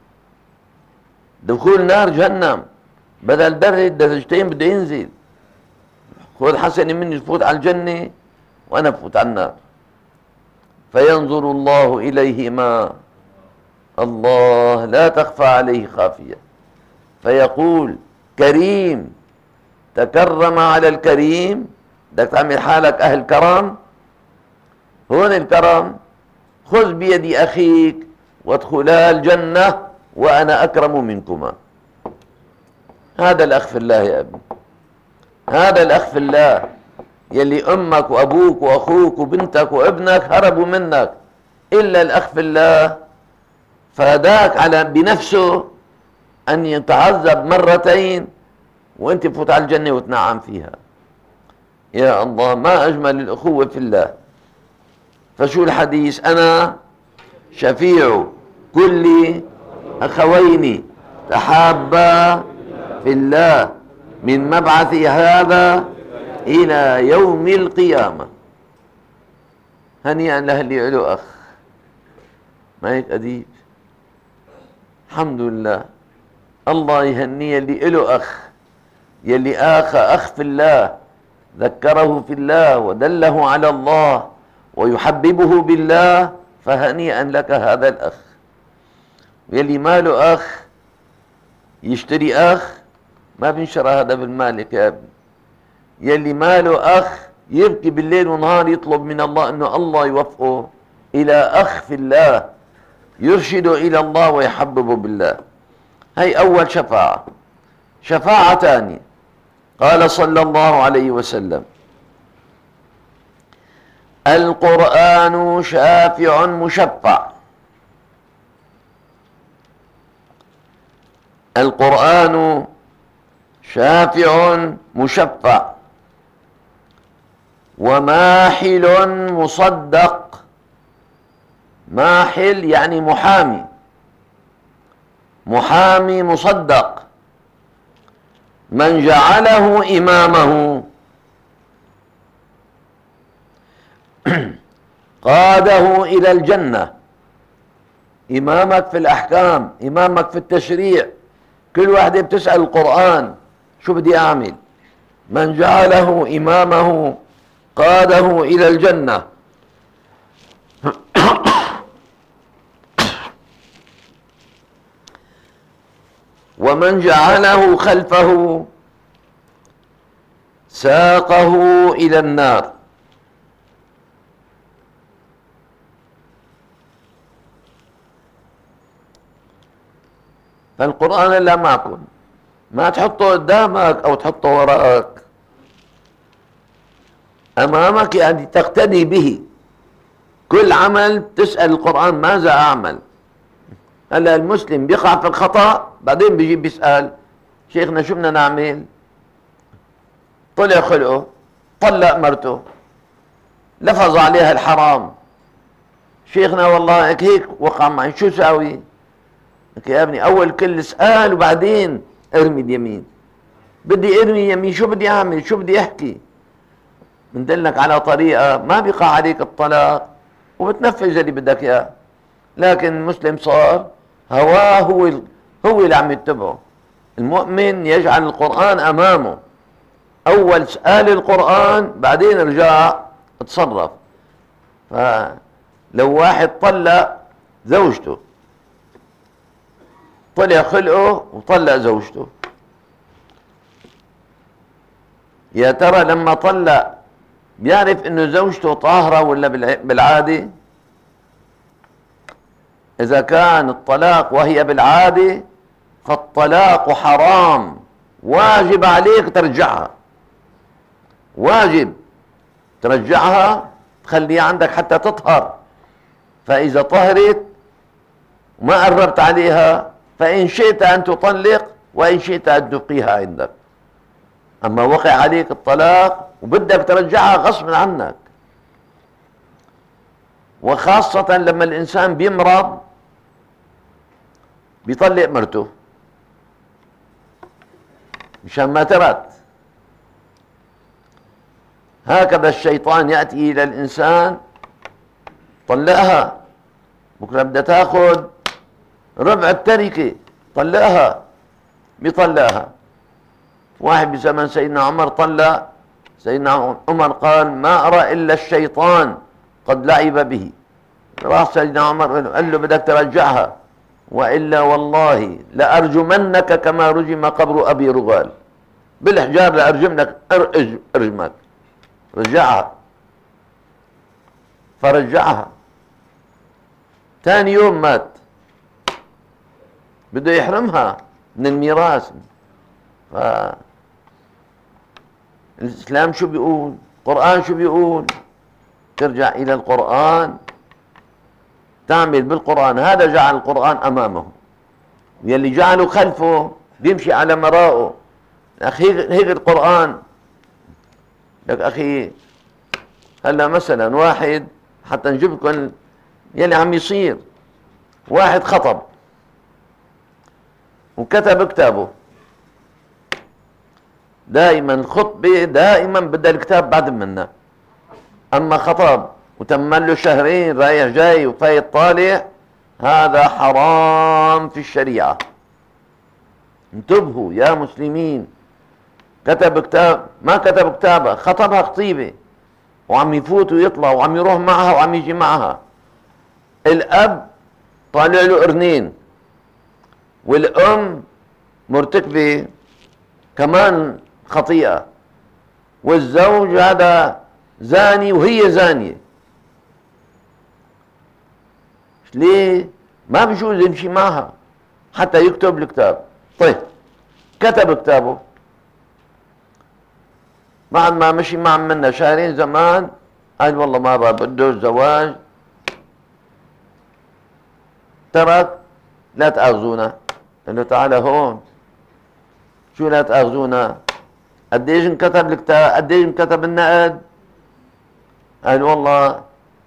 دخول نار جهنم، بدل درجتين بده ينزل. خذ حسنه مني تفوت على الجنه وانا بفوت على النار. فينظر الله اليهما، الله لا تخفى عليه خافيه، فيقول كريم، تكرم على الكريم. بدك تعمل حالك اهل كرم، هون الكرم، خذ بيد اخيك وادخلا الجنه وانا اكرم منكما. هذا الاخ في الله يا ابني، هذا الاخ في الله يلي امك وابوك واخوك وبنتك وابنك هربوا منك، الا الاخ في الله فداك على بنفسه ان يتعذب مرتين وانت تفوت على الجنه وتنعم فيها. يا الله، ما اجمل الاخوه في الله. فشو الحديث؟ انا شفيع كل اخوين تحابا في الله من مبعث هذا الى يوم القيامه. هنيئا له اللي له اخ، ما هيك اديب؟ الحمد لله. الله يهنيه اللي له اخ، يلي اخ في الله، ذكره في الله ودله على الله ويحببه بالله، فهنيئا لك هذا الاخ. يلي ما له اخ يشتري اخ، ما بينشرى هذا بالمالك يا ابني. يلي ما له اخ يبكي بالليل ونهار يطلب من الله انه الله يوفقه الى اخ في الله يرشده الى الله ويحببه بالله. هي اول شفاعة. شفاعة ثانية، قال صلى الله عليه وسلم: القرآن شافع مشفع. القرآن شافع مشفع وماحل مصدق. ماحل يعني محامي، محامي مصدق. من جعله إمامه قاده إلى الجنة. إمامك في الأحكام، إمامك في التشريع، كل واحدة بتسأل القرآن شو بدي أعمل. من جعله إمامه قاده إلى الجنة. ومن جعله خلفه ساقه إلى النار. فالقرآن لا معكم، ما تحطه قدامك أو تحطه وراءك، أمامك، يعني تقتدي به. كل عمل تسأل القرآن ماذا أعمل. هلا المسلم بيقع في الخطأ، بعدين بيجي بيسأل شيخنا شو بدنا نعمل؟ طلع خلقه، طلق مرته، لفظ عليها الحرام. شيخنا والله هيك وقع معي، شو ساوي؟ يا ابني اول كل اسأل وبعدين ارمي اليمين. بدي ارمي يمين، شو بدي اعمل؟ شو بدي احكي؟ بندلك على طريقة ما بيقع عليك الطلاق وبتنفذ اللي بدك اياه. لكن المسلم صار هواه هو اللي عم يتبعه. المؤمن يجعل القرآن امامه، اول اسأل القرآن بعدين ارجع اتصرف. فلو واحد طلق زوجته، طلع خلقه وطلق زوجته، يا ترى لما طلق بيعرف انه زوجته طاهرة ولا بالعادة؟ اذا كان الطلاق وهي بالعادة فالطلاق حرام، واجب عليك ترجعها، واجب ترجعها، تخليها عندك حتى تطهر. فاذا طهرت وما قربت عليها فإن شئت أن تطلق وإن شئت أن تبقيها عندك. أما وقع عليك الطلاق وبدك ترجعها غصب عنك. وخاصة لما الإنسان بيمرض بيطلق مرته مشان ما ترت. هكذا الشيطان يأتي إلى الإنسان، طلقها، بكرة بدها تاخذ ربع التركة، طلقها، بيطلقها. واحد بزمن سيدنا عمر طلق، سيدنا عمر قال ما أرى إلا الشيطان قد لعب به. راح سيدنا عمر قال له بدك ترجعها، وإلا والله لأرجمنك كما رجم قبر أبي رغال، بالحجار لأرجمك أرجمك. رجعها، فرجعها. ثاني يوم مات، بده يحرمها من الميراث. الإسلام شو بيقول؟ القرآن شو بيقول؟ ترجع إلى القرآن، تعمل بالقرآن. هذا جعل القرآن أمامه، يلي جعله خلفه بيمشي على مرائه. أخي هيك القرآن. لك أخي هلا مثلا واحد، حتى نجيب لكم يلي عم يصير، واحد خطب وكتب كتابه، دائما الخطبة دائما بدها الكتاب بعد منا. أما خطب وتم له شهرين رايح جاي وفايت طالع، هذا حرام في الشريعة. انتبهوا يا مسلمين. كتب كتاب، ما كتب كتابة، خطبها خطيبة وعم يفوت ويطلع وعم يروح معها وعم يجي معها. الأب طالع له قرنين، والأم مرتكبة كمان خطيئة، والزوج هذا زاني وهي زانية. ليه؟ ما بجوز يمشي معها حتى يكتب الكتاب. طيب كتب كتابه، بعد ما مشي مع منا شهرين زمان قال والله ما بده الزواج، ترك. لا تأخذونا. قال له تعال هون. شو لا تأخذونا؟ قديش انكتب الكتاب؟ قديش انكتب النقد؟ قال والله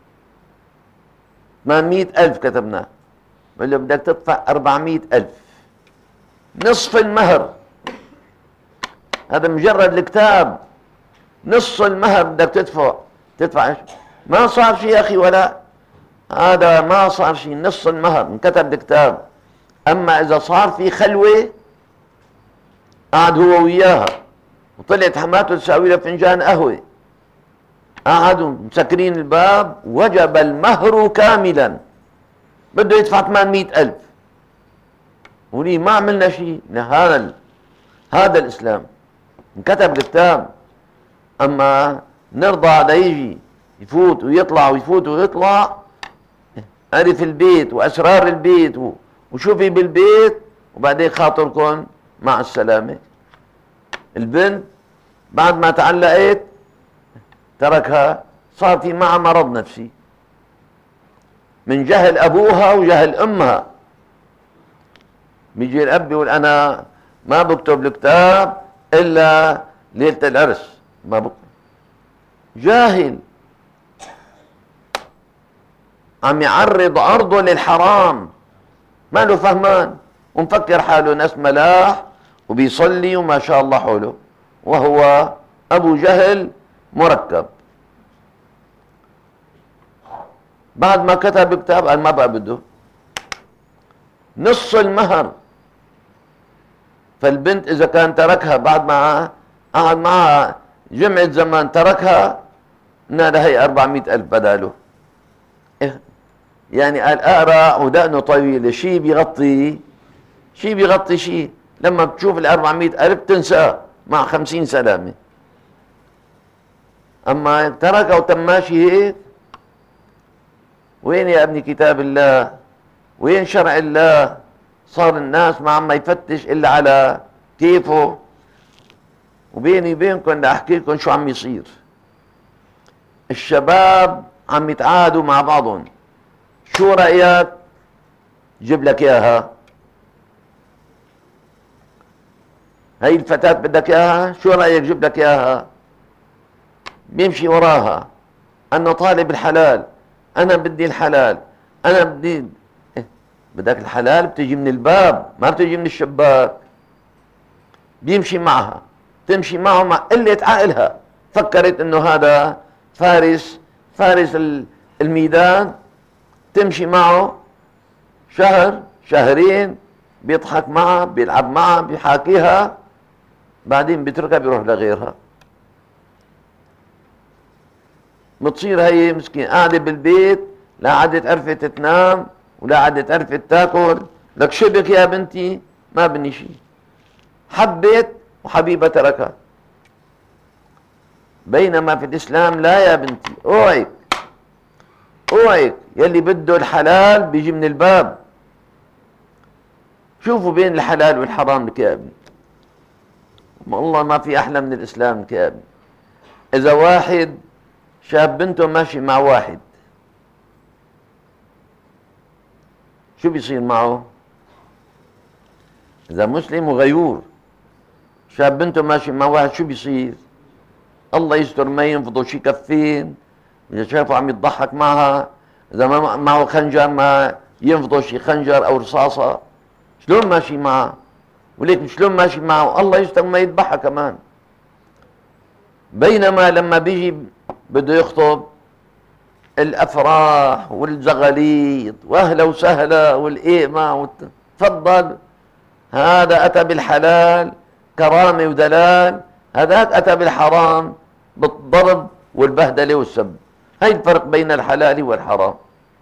800,000 كتبنا. قال له بدك تدفع 400,000، نصف المهر. هذا مجرد الكتاب، نص المهر بدك تدفع. ما صار شيء يا أخي، ولا هذا ما صار شيء. نص المهر انكتب الكتاب. أما إذا صار في خلوة، قعد هو وياها وطلعت حماته تساوي له فنجان قهوة، قعدوا مسكرين الباب، وجب المهر كاملا، بده يدفع 800,000. وليه ما عملنا شيء؟ هذا الإسلام انكتب الكتاب. أما نرضى على يجي يفوت ويطلع ويفوت ويطلع، عرف البيت وأسرار البيت وشوفي بالبيت، وبعدين خاطركم مع السلامة. البنت بعد ما تعلقت تركها، صار في معها مرض نفسي من جهل أبوها وجهل أمها. بيجي الأب يقول أنا ما بكتب الكتاب إلا ليلة العرس، ما بكتب. جاهل، عم يعرض عرضه للحرام، ما له فهمان، ومفكر حاله ناس ملاح وبيصلي وما شاء الله حوله، وهو أبو جهل مركب. بعد ما كتب كتاب قال ما بقى بده نص المهر. فالبنت إذا كان تركها بعد ما قعد معها جمعة زمان، تركها، نال هي 400,000 بداله. يعني قال أقرع ودقنه طويلة، شيء بيغطي شيء. لما بتشوف 400,000 تنساه مع 50 سلامة. أما تركها وتماشي هيك، وين يا ابني كتاب الله؟ وين شرع الله؟ صار الناس ما عم يفتش إلا على كيفه. وبيني بينكم لأحكي لكم شو عم يصير. الشباب عم يتعادوا مع بعضهم. شو رأيك جيب لك إياها؟ هاي الفتاة بدك إياها؟ شو رأيك جيب لك إياها؟ بيمشي وراها أنه طالب الحلال، أنا بدي الحلال، أنا بدي بدك الحلال بتجي من الباب ما بتجي من الشباك. بيمشي معها، تمشي معه مع قلة عقلها، فكرت انه هذا فارس الميدان، تمشي معه شهر شهرين، بيضحك معها، بيلعب معها، بيحاكيها، بعدين بيتركها بيروح لغيرها. بتصير هي مسكين قاعدة بالبيت، لا عادت عرفت تنام ولا عادت عرفت تاكل. لك شبك يا بنتي؟ ما بني شيء. حبت وحبيبة تركها. بينما في الإسلام لا يا بنتي، اوعك اوعك، يلي بده الحلال بيجي من الباب. شوفوا بين الحلال والحرام لك يا ابني، والله ما في أحلى من الإسلام لك يا ابني. إذا واحد شاب بنته ماشي مع واحد، شو بيصير معه؟ إذا مسلم وغيور شاب بنته ماشي مع واحد، شو بيصير؟ الله يستر، ما ينفضوا شي كفين، إذا شافوا عم يضحك معها، إذا ما معه خنجر ما ينفضوا شي خنجر أو رصاصة. شلون ماشي معه؟ وليك شلون ماشي معه؟ الله يستر ما يذبحها كمان. بينما لما بيجي بده يخطب، الأفراح والزغاليط وأهلا وسهلا والإيمة تفضل، هذا أتى بالحلال كرامة ودلال، هذاك أتى بالحرام بالضرب والبهدلة والسب. هاي الفرق بين الحلال والحرام.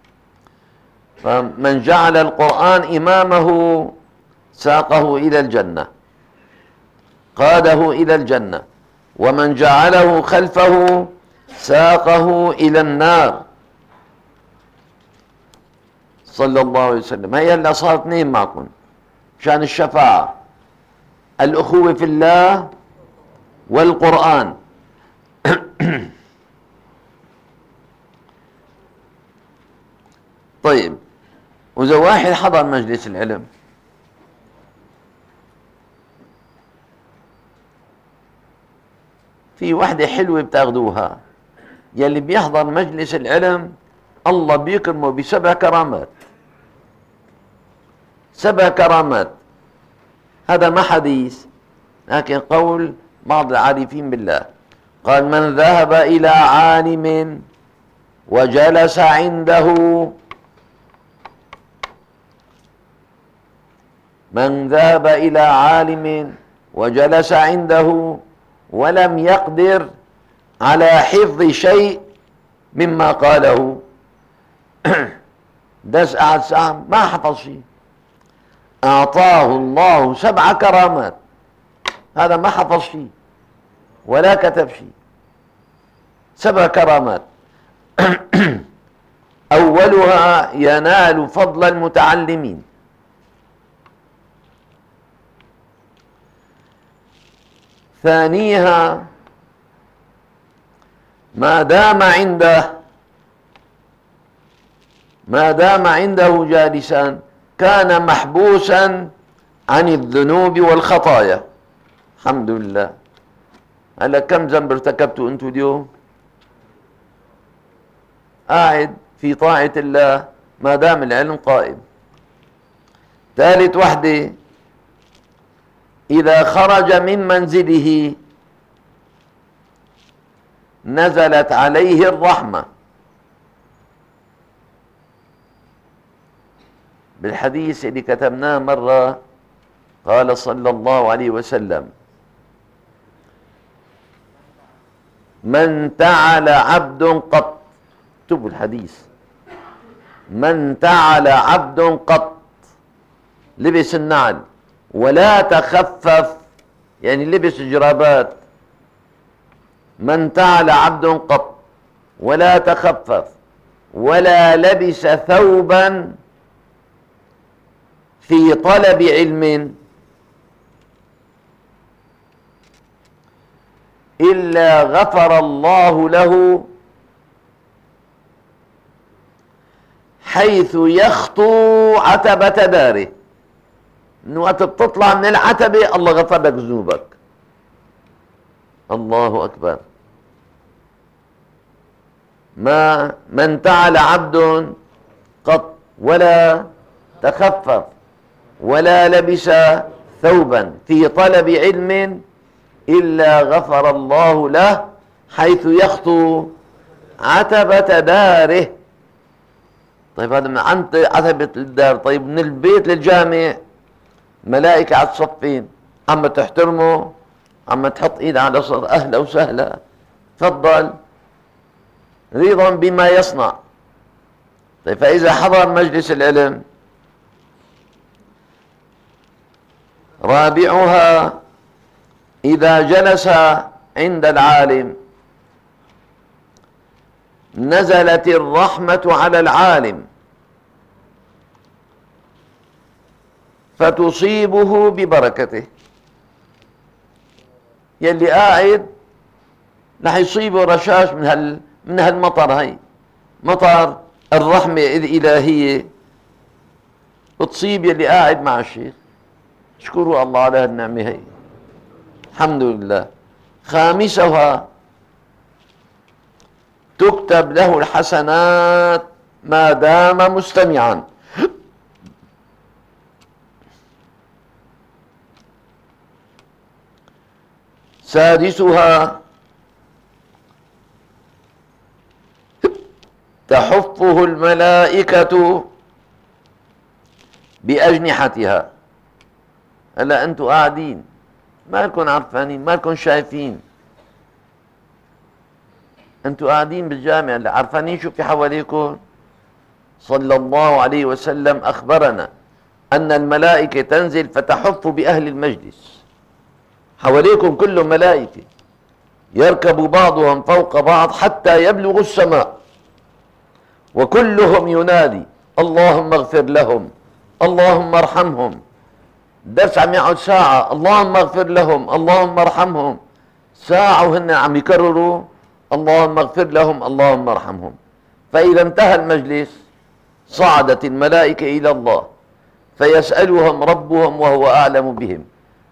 فمن جعل القرآن إمامه ساقه إلى الجنة، قاده إلى الجنة، ومن جعله خلفه ساقه إلى النار. صلى الله عليه وسلم. هي اللي صارت اثنين معكم مشان الشفاعة، الأخوة في الله والقرآن. طيب، وإذا واحد حضر مجلس العلم، في وحدة حلوة بتاخذوها، يلي بيحضر مجلس العلم الله بيكرمه ب7 كرامات. 7 كرامات. هذا ما حديث، لكن قول بعض العارفين بالله. قال: من ذهب إلى عالم وجلس عنده، من ذهب إلى عالم وجلس عنده ولم يقدر على حفظ شيء مما قاله، دس قعد ساعة ما حفظ شيء، أعطاه الله 7 كرامات. هذا ما حفظ شيء ولا كتب شيء، 7 كرامات. أولها ينال فضل المتعلمين. ثانيها ما دام عنده جالسا كان محبوسا عن الذنوب والخطايا. الحمد لله. هلا كم ذنب ارتكبتوا انتم اليوم؟ قاعد في طاعة الله ما دام العلم قائم. ثالث وحده، إذا خرج من منزله نزلت عليه الرحمة. بالحديث اللي كتبناه مرة قال صلى الله عليه وسلم: من تعل عبد قط، اكتبوا الحديث، من تعل عبد قط، لبس النعل ولا تخفف، يعني لبس جرابات، من تعل عبد قط ولا تخفف ولا لبس ثوبا في طلب علم إلا غفر الله له حيث يخطو عتبة داره. من وقت بتطلع من العتبة الله غفر لك ذنوبك. الله أكبر. ما انتعل عبد قط ولا تخفف ولا لبس ثوبا في طلب علم إلا غفر الله له حيث يخطو عتبة داره. طيب هذا من عند عتبة الدار. طيب من البيت للجامع ملائكة على الصفين، عم تحترمه، عم تحط ايد على صدر اهلا وسهلا، تفضل، رضا بما يصنع. طيب فإذا حضر مجلس العلم، رابعها إذا جلس عند العالم نزلت الرحمة على العالم فتصيبه ببركته. يلي قاعد رح يصيبه رشاش من هالمطر، هي مطر الرحمة الإلهية بتصيب يلي قاعد مع الشيخ. اشكروا الله على هالنعمة هي، الحمد لله. خامسها تكتب له الحسنات ما دام مستمعا. سادسها تحفه الملائكة بأجنحتها. هلا أنتوا قاعدين ما لكم عرفانين، ما لكم شايفين، أنتوا قاعدين بالجامع اللي عرفانين شو في حواليكم. صلى الله عليه وسلم أخبرنا أن الملائكة تنزل فتحف بأهل المجلس. حواليكم كلهم ملائكة، يركب بعضهم فوق بعض حتى يبلغ السماء، وكلهم ينادي اللهم اغفر لهم، اللهم ارحمهم. الدرس عم يقعد ساعة، اللهم اغفر لهم، اللهم ارحمهم، ساعة وهن عم يكرروا اللهم اغفر لهم، اللهم ارحمهم. فإذا انتهى المجلس صعدت الملائكة إلى الله فيسألهم ربهم وهو أعلم بهم،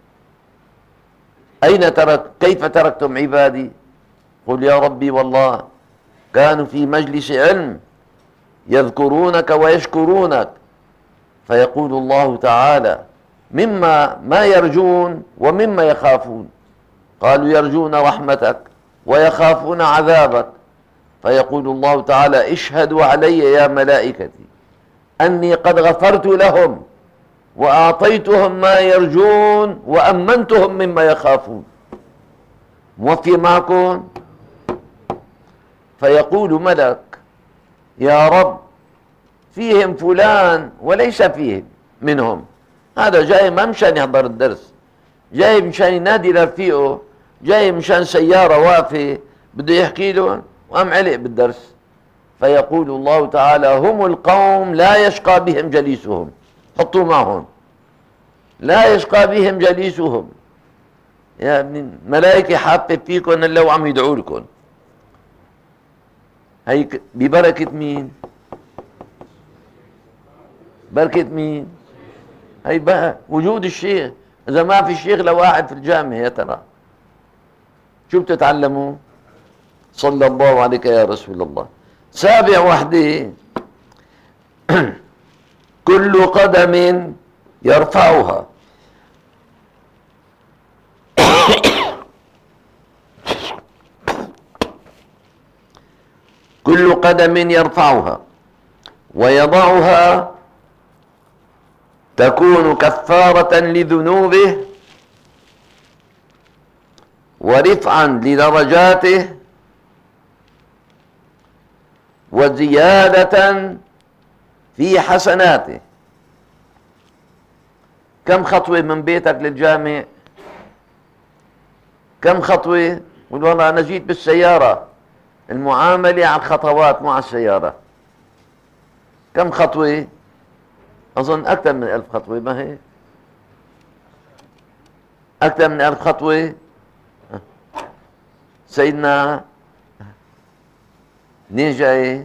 كيف تركتم عبادي؟ قل يا ربي والله كانوا في مجلس علم يذكرونك ويشكرونك. فيقول الله تعالى مما ما يرجون ومما يخافون. قالوا يرجون رحمتك ويخافون عذابك. فيقول الله تعالى اشهدوا علي يا ملائكتي أني قد غفرت لهم وأعطيتهم ما يرجون وأمنتهم مما يخافون. موفي معكم؟ فيقول ملك يا رب فيهم فلان وليس فيهم منهم، هذا جاي ما مشان يحضر الدرس، جاي مشان ينادي لرفيقه، جاي مشان سيارة واقفة بده يحكي لهم وقام علق بالدرس. فيقول الله تعالى هم القوم لا يشقى بهم جليسهم. حطوا معهم لا يشقى بهم جليسهم. يا ابن الملائكة حابة فيكم لو عم يدعوا لكم. هي ببركة مين؟ بركة مين؟ هي بقى وجود الشيخ. إذا ما في الشيخ لو قاعد في الجامع يا ترى شو بتتعلموا؟ صلى الله عليك يا رسول الله. سابع وحده كل قدم يرفعها كل قدم يرفعها ويضعها تكون كفارة لذنوبه ورفعا لدرجاته وزيادة في حسناته. كم خطوة من بيتك للجامع؟ كم خطوة؟ قل والله أنا جيت بالسيارة. المعاملة على الخطوات مو على السيارة. كم خطوة؟ أظن أكثر من 1000 خطوة، ما هي؟ أكثر من 1000 خطوة. سيدنا منين جاي؟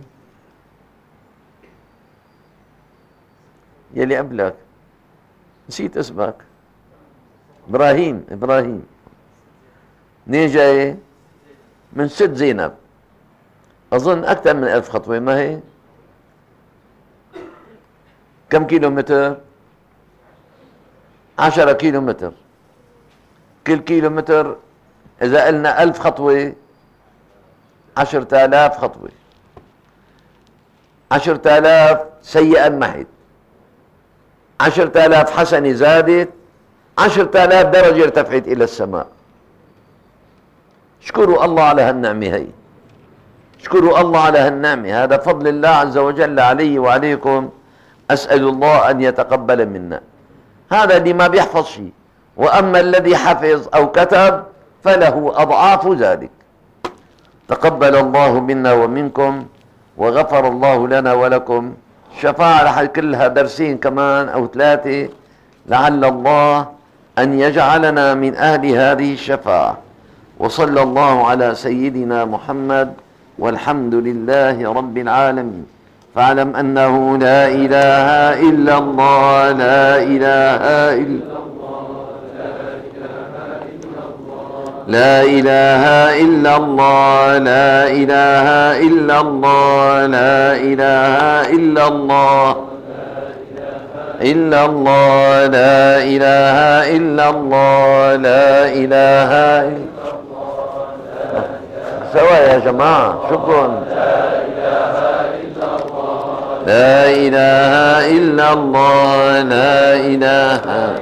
يلي قبلك نسيت اسمك. إبراهيم. منين جاي؟ من ست زينب. أظن أكثر من 1000 خطوة، ما هي؟ كم كيلو متر؟ 10 كيلو متر. كل كيلو متر إذا قلنا 1000 خطوة 10,000 خطوة. 10,000 سيئة محت، 10,000 حسنة زادت، 10,000 درجة ارتفعت إلى السماء. اشكروا الله على هالنعمة هي، اشكروا الله على هالنعمة، هذا فضل الله عز وجل علي وعليكم. أسأل الله أن يتقبل منا. هذا اللي ما بيحفظ شيء، وأما الذي حفظ أو كتب فله أضعاف ذلك. تقبل الله منا ومنكم، وغفر الله لنا ولكم. الشفاعة رح كلها درسين كمان أو 3، لعل الله أن يجعلنا من أهل هذه الشفاعة. وصلى الله على سيدنا محمد، والحمد لله رب العالمين. فاعلم أنه لا إله إلا الله، لا إله إلا الله، لا إله إلا الله، لا إله إلا الله، لا إله إلا الله، إلا الله، لا إله إلا الله، لا إله إلا الله. سوا يا جماعة، شكرا. لا إله إلا الله، لا إله،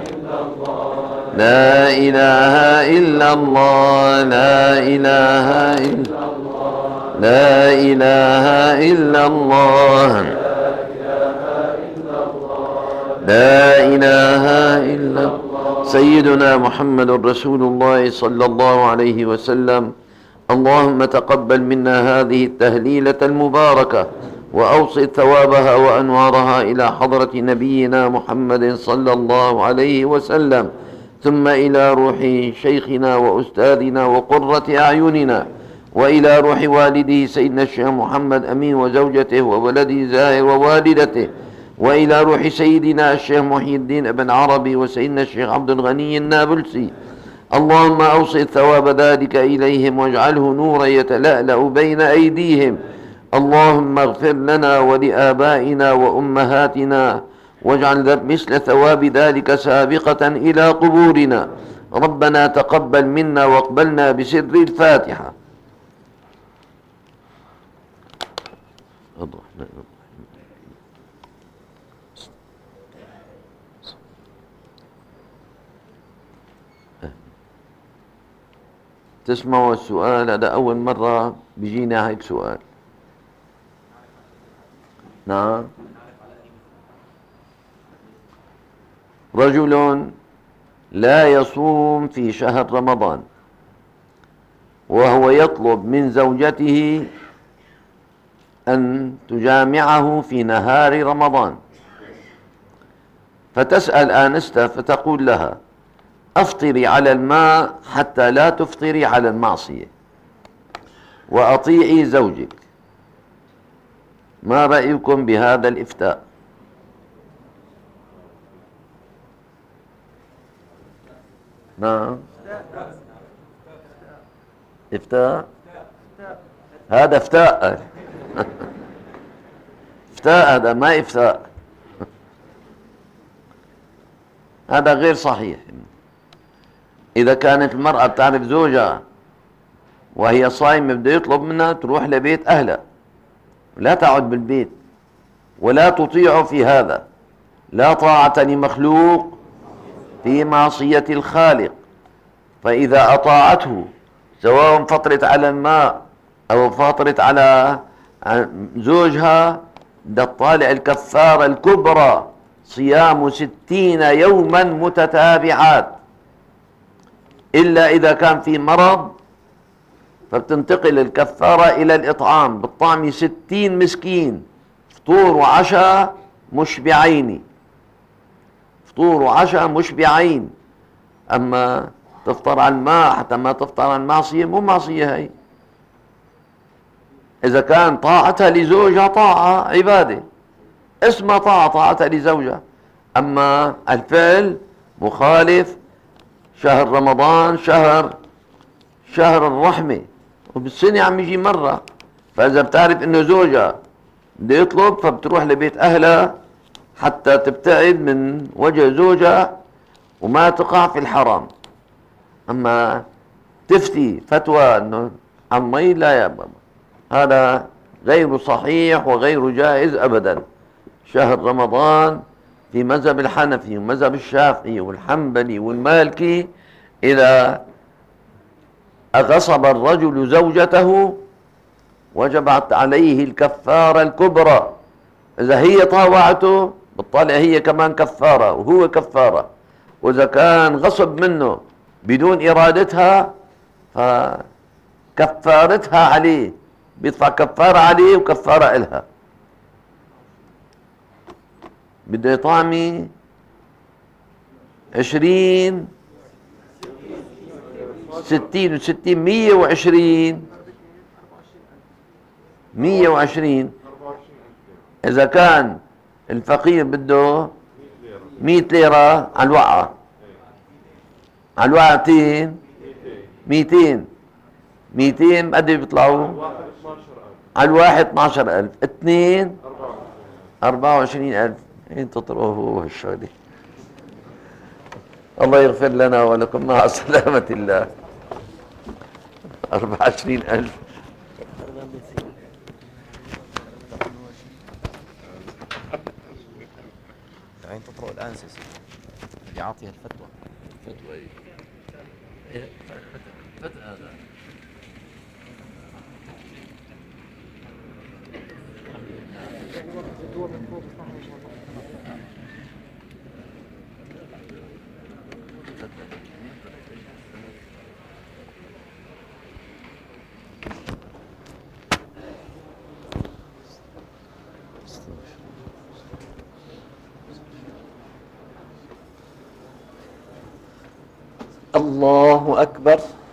لا إله إلا الله، لا إله إلا الله، لا إله إلا الله، لا إله إلا الله. سيدنا محمد رسول الله صلى الله عليه وسلم. اللهم تقبل منا هذه التهليلة المباركة، وأوصل ثوابها وأنوارها إلى حضرة نبينا محمد صلى الله عليه وسلم، ثم إلى روح شيخنا وأستاذنا وقرة أعيننا، وإلى روح والده سيدنا الشيخ محمد أمين وزوجته وولده زاهر ووالدته، وإلى روح سيدنا الشيخ محي الدين ابن عربي وسيدنا الشيخ عبد الغني النابلسي. اللهم أوصل ثواب ذلك إليهم، واجعله نورا يتلألأ بين أيديهم. اللهم اغفر لنا ولآبائنا وأمهاتنا، واجعل مثل ثواب ذلك سابقة إلى قبورنا. ربنا تقبل منا واقبلنا بسر الفاتحة. تسمعوا السؤال؟ هذا أول مرة بيجينا هيك سؤال. نعم. رجل لا يصوم في شهر رمضان، وهو يطلب من زوجته أن تجامعه في نهار رمضان، فتسأل آنسته فتقول لها: أفطري على الماء حتى لا تفطري على المعصية، وأطيعي زوجك. ما رأيكم بهذا الإفتاء؟ نعم. إفتاء؟ هذا إفتاء. إفتاء هذا، ما إفتاء. هذا غير صحيح. إذا كانت المرأة بتعرف زوجها وهي صايمة بده يطلب منها تروح لبيت أهلها، لا تعد بالبيت، ولا تطيع في هذا. لا طاعة لمخلوق في معصية الخالق. فإذا أطاعته سواء فطرت على الماء أو فطرت على زوجها، ده طالع الكفارة الكبرى، صيام 60 يوما متتابعات، إلا إذا كان في مرض فبتنتقل الكفارة إلى الإطعام بالطعم 60 مسكين، فطور وعشاء مشبعين، فطور وعشاء مشبعين. أما تفطر على الماء حتى ما تفطر على المعصية، مو معصية هي. إذا كان طاعتها لزوجها طاعة عبادة، اسمها طاعتها لزوجها. أما الفعل مخالف. شهر رمضان شهر الرحمة، وبالسنة عم يجي مرة. فإذا بتعرف إنه زوجها بده يطلب فبتروح لبيت أهلها حتى تبتعد من وجه زوجها وما تقع في الحرام. أما تفتي فتوى أنه عن مي، لا يا بابا، هذا غير صحيح وغير جائز أبدا. شهر رمضان في مذهب الحنفي ومذهب الشافعي والحنبلي والمالكي إذا أغصب الرجل زوجته وجبت عليه الكفارة الكبرى. إذا هي طاوعته بتطلع هي كمان كفارة وهو كفارة، وإذا كان غصب منه بدون إرادتها فكفارتها عليه، بيدفع كفارة عليه وكفارة إلها. بده يطعمي 20 60 و60 120. إذا كان الفقير بده 100 ليرة على الوقعة، على الوقعتين 200 قد بيطلعوا؟ على الواحد 12,000، اثنين 24,000. انت تطرقوه هالشغله. الله يغفر لنا ولكم مع سلامة الله. 24,000. يعني تطرق الآن سيسي يعطيها الفتوى. فتوى ايه؟ فتوى هذا الله أكبر.